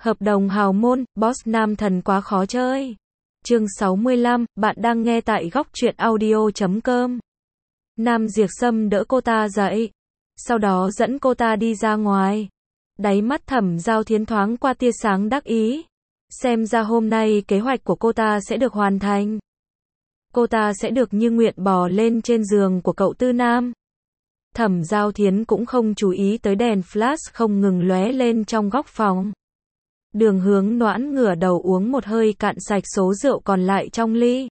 Hợp đồng hào môn, boss nam thần quá khó chơi. Chương 65, bạn đang nghe tại góc truyện audio.com. Nam Diệp Sâm đỡ cô ta dậy, sau đó dẫn cô ta đi ra ngoài. Đáy mắt Thẩm Giao Thiến thoáng qua tia sáng đắc ý. Xem ra hôm nay kế hoạch của cô ta sẽ được hoàn thành. Cô ta sẽ được như nguyện bò lên trên giường của cậu Tư Nam. Thẩm Giao Thiến cũng không chú ý tới đèn flash không ngừng lóe lên trong góc phòng. Đường Hướng Noãn ngửa đầu uống một hơi cạn sạch số rượu còn lại trong ly.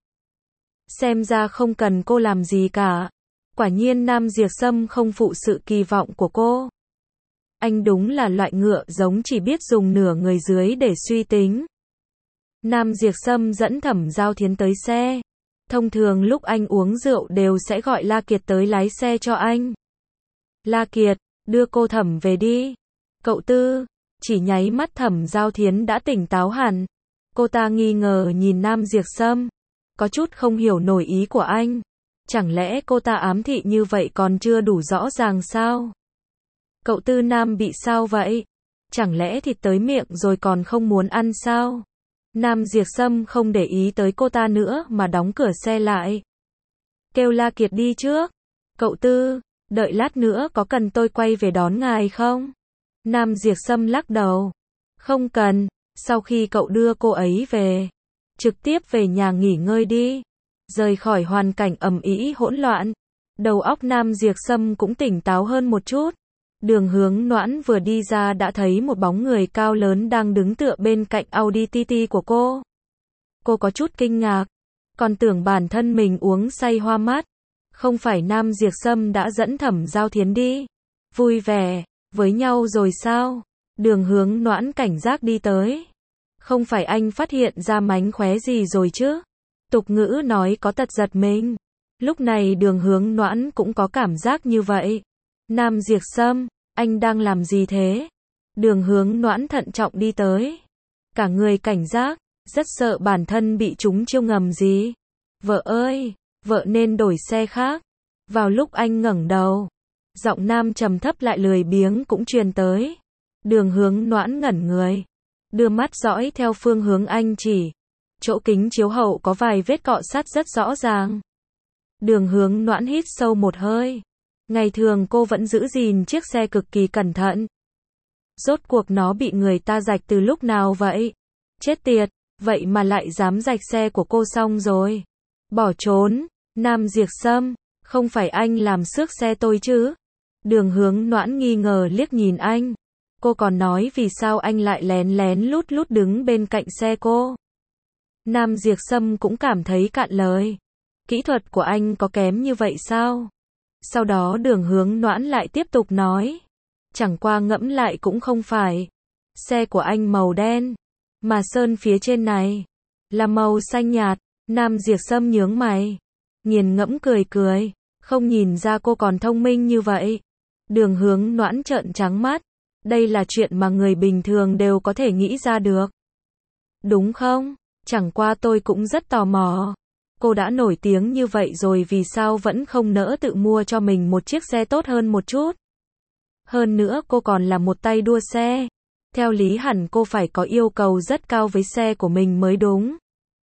Xem ra không cần cô làm gì cả. Quả nhiên Nam Diệp Sâm không phụ sự kỳ vọng của cô. Anh đúng là loại ngựa giống chỉ biết dùng nửa người dưới để suy tính. Nam Diệp Sâm dẫn Thẩm Giao Thiến tới xe. Thông thường lúc anh uống rượu đều sẽ gọi La Kiệt tới lái xe cho anh. La Kiệt, đưa cô Thẩm về đi. Cậu Tư. Chỉ nháy mắt Thẩm Giao Thiến đã tỉnh táo hẳn. Cô ta nghi ngờ nhìn Nam Diệp Sâm. Có chút không hiểu nổi ý của anh. Chẳng lẽ cô ta ám thị như vậy còn chưa đủ rõ ràng sao? Cậu Tư Nam bị sao vậy? Chẳng lẽ thịt tới miệng rồi còn không muốn ăn sao? Nam Diệp Sâm không để ý tới cô ta nữa mà đóng cửa xe lại. Kêu La Kiệt đi trước. Cậu Tư, đợi lát nữa có cần tôi quay về đón ngài không? Nam Diệp Sâm lắc đầu. Không cần, sau khi cậu đưa cô ấy về, trực tiếp về nhà nghỉ ngơi đi. Rời khỏi hoàn cảnh ầm ĩ hỗn loạn, đầu óc Nam Diệp Sâm cũng tỉnh táo hơn một chút. Đường Hướng Noãn vừa đi ra đã thấy một bóng người cao lớn đang đứng tựa bên cạnh Audi TT của cô. Cô có chút kinh ngạc, còn tưởng bản thân mình uống say hoa mắt. Không phải Nam Diệp Sâm đã dẫn Thẩm Giao Thiến đi vui vẻ với nhau rồi sao? Đường Hướng Noãn cảnh giác đi tới. Không phải anh phát hiện ra mánh khóe gì rồi chứ? Tục ngữ nói có tật giật mình. Lúc này Đường Hướng Noãn cũng có cảm giác như vậy. Nam Diệp Sâm, anh đang làm gì thế? Đường Hướng Noãn thận trọng đi tới. Cả người cảnh giác, rất sợ bản thân bị trúng chiêu ngầm gì. Vợ ơi, vợ nên đổi xe khác. Vào lúc anh ngẩng đầu, giọng nam trầm thấp lại lười biếng cũng truyền tới. Đường Hướng Noãn ngẩn người, đưa mắt dõi theo phương hướng anh chỉ. Chỗ kính chiếu hậu có vài vết cọ sát rất rõ ràng. Đường Hướng Noãn hít sâu một hơi. Ngày thường cô vẫn giữ gìn chiếc xe cực kỳ cẩn thận. Rốt cuộc nó bị người ta rạch từ lúc nào vậy? Chết tiệt, vậy mà lại dám rạch xe của cô xong rồi. Bỏ trốn. Nam Diệp Sâm, không phải anh làm xước xe tôi chứ? Đường Hướng Noãn nghi ngờ liếc nhìn anh. Cô còn nói vì sao anh lại lén lén lút lút đứng bên cạnh xe cô. Nam Diệp Sâm cũng cảm thấy cạn lời. Kỹ thuật của anh có kém như vậy sao? Sau đó Đường Hướng Noãn lại tiếp tục nói. Chẳng qua ngẫm lại cũng không phải. Xe của anh màu đen, mà sơn phía trên này là màu xanh nhạt. Nam Diệp Sâm nhướng mày, nghiền ngẫm cười cười. Không nhìn ra cô còn thông minh như vậy. Đường Hướng Noãn trợn trắng mắt. Đây là chuyện mà người bình thường đều có thể nghĩ ra được. Đúng không? Chẳng qua tôi cũng rất tò mò. Cô đã nổi tiếng như vậy rồi vì sao vẫn không nỡ tự mua cho mình một chiếc xe tốt hơn một chút? Hơn nữa cô còn là một tay đua xe. Theo lý hẳn cô phải có yêu cầu rất cao với xe của mình mới đúng.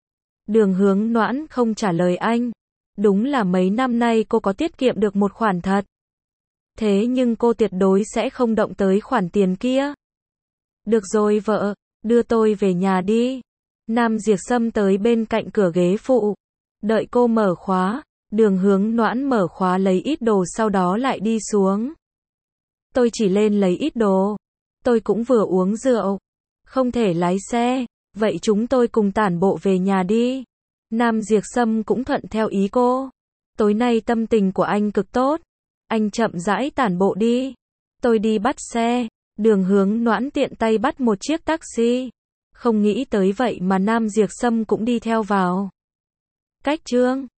Đường Hướng Noãn không trả lời anh. Đúng là mấy năm nay cô có tiết kiệm được một khoản thật. Thế nhưng cô tuyệt đối sẽ không động tới khoản tiền kia. Được rồi vợ, đưa tôi về nhà đi. Nam Diệp Sâm tới bên cạnh cửa ghế phụ. Đợi cô mở khóa. Đường Hướng Noãn mở khóa lấy ít đồ sau đó lại đi xuống. Tôi chỉ lên lấy ít đồ. Tôi cũng vừa uống rượu. Không thể lái xe. Vậy chúng tôi cùng tản bộ về nhà đi. Nam Diệp Sâm cũng thuận theo ý cô. Tối nay tâm tình của anh cực tốt. Anh chậm rãi tản bộ đi. Tôi đi bắt xe. Đường Hướng Noãn tiện tay bắt một chiếc taxi. Không nghĩ tới vậy mà Nam Diệp Sâm cũng đi theo vào. Cách chương